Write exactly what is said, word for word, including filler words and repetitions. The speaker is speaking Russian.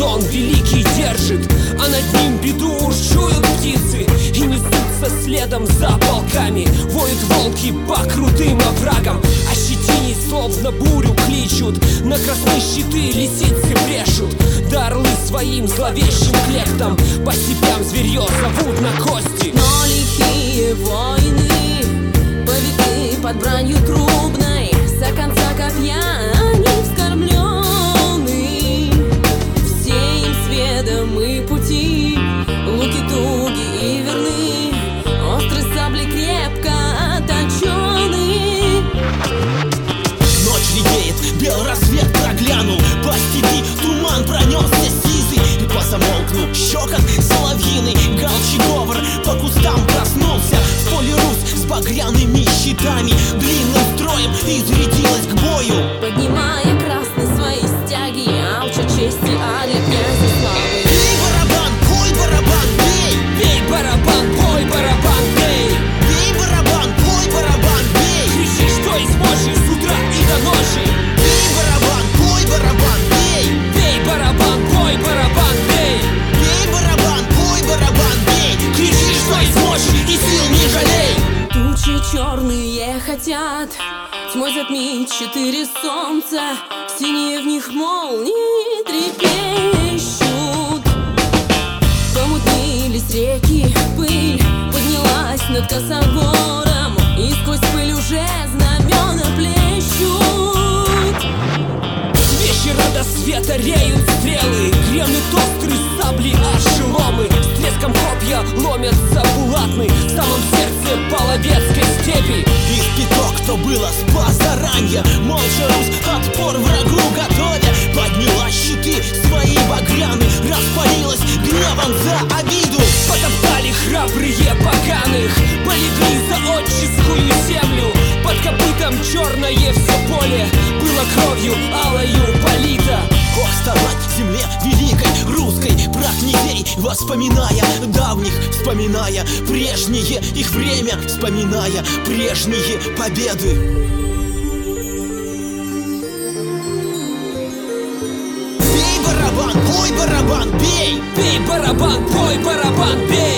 он великий держит, а над ним беду уж чуют птицы и несутся следом за полками. Воют волки по крутым оврагам, ощетинись словно бурю кличут. На красные щиты лисицы брешут, да орлы своим зловещим клектом по степям зверье зовут на кости. Но лихие войны повиты под бранью трубной, за конца копья они вскормлены. Все им сведомы пути, луки туги и верны, острые сабли крепко точены. Ночь редеет, белый рассвет проглянул, по степи туман пронесся сизый, и по замолкну щекот соловьиный галчий говор по кустам проснулся. В поле Русь с багряными щитами длинным строем изрядилась к бою, Поднимая красные свои стяги, алча чести, а для князя славы. Бей барабан, пой барабан, бей! Бей барабан, пой барабан, бей! Бей барабан, пой барабан, бей! Кричи, что из мочи с утра и до ночи. Бей барабан, пой барабан, бей! Бей барабан, пой барабан, бей! Бей барабан, пой барабан, бей! Кричи, что из мочи и сил не жалей. Тучи черные хотят тьмой затмить четыре солнца, синие в них молнии трепещут. Помутнились реки, пыль поднялась над косогором, и сквозь пыль уже знамена плещут. С вечера до света реют стрелы, гремят острые сабли ошеломы, с треском копья ломятся булатны в самом сердце половецкой степи. Их пяток, кто было, спас заранее, молча Русь отпор врагу готовя, подняла щиты свои багряны, распалилась гневом за обиду. Потоптали храбрые поганых, полегли за отческую землю. Под копытом черное все поле было кровью алою полито. Ох, вставать в земле великой русской, про князей воспоминая давних, вспоминая прежнее их время, вспоминая прежние победы. Бей барабан, пой барабан, бей! Бей барабан, пой барабан, бей!